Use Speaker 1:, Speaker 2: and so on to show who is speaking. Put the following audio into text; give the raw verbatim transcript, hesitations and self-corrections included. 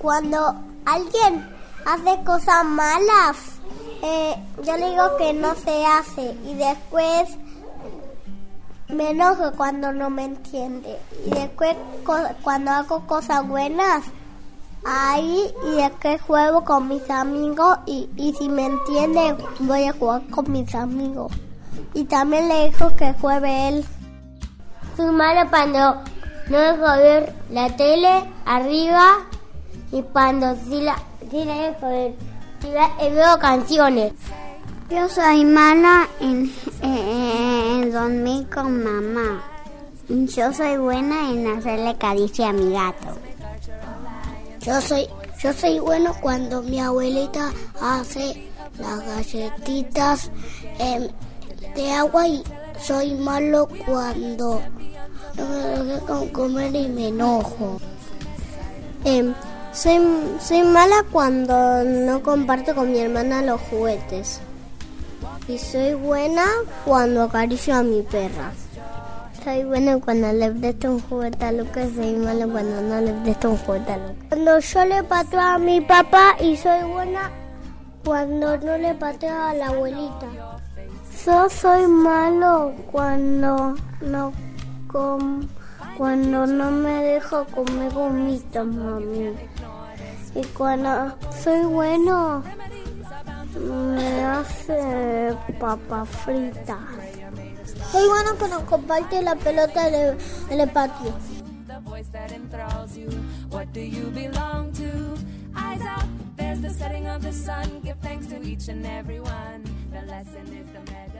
Speaker 1: cuando alguien hace cosas malas, eh, yo le digo que no se hace y después me enojo cuando no me entiende. Y después co- cuando hago cosas buenas, ahí y después juego con mis amigos y, y si me entiende voy a jugar con mis amigos. Y también le digo que juegue él. Soy malo cuando no dejo ver la tele arriba y cuando sí la, sí la dejo ver y veo canciones.
Speaker 2: Yo soy mala en, en, en dormir con mamá. Yo soy buena en hacerle caricia a mi gato.
Speaker 1: Yo soy, yo soy bueno cuando mi abuelita hace las galletitas eh, de agua y soy malo cuando no me dejan comer y me enojo. Eh, soy, soy mala cuando no comparto con mi hermana los juguetes. Y soy buena cuando acaricio a mi perra. Soy buena cuando le presto un juguete a Lucas y soy mala cuando no le presto un juguete a Lucas. Cuando yo le pateo a mi papá y soy buena cuando no le pateo a la abuelita. Yo soy malo cuando no com, cuando no me dejo comer gomitas, mami. Y cuando soy bueno me hace papas fritas. Soy bueno cuando comparte la pelota en el patio.
Speaker 3: There's the setting of the sun. Give thanks to each and every one. The lesson is the medicine.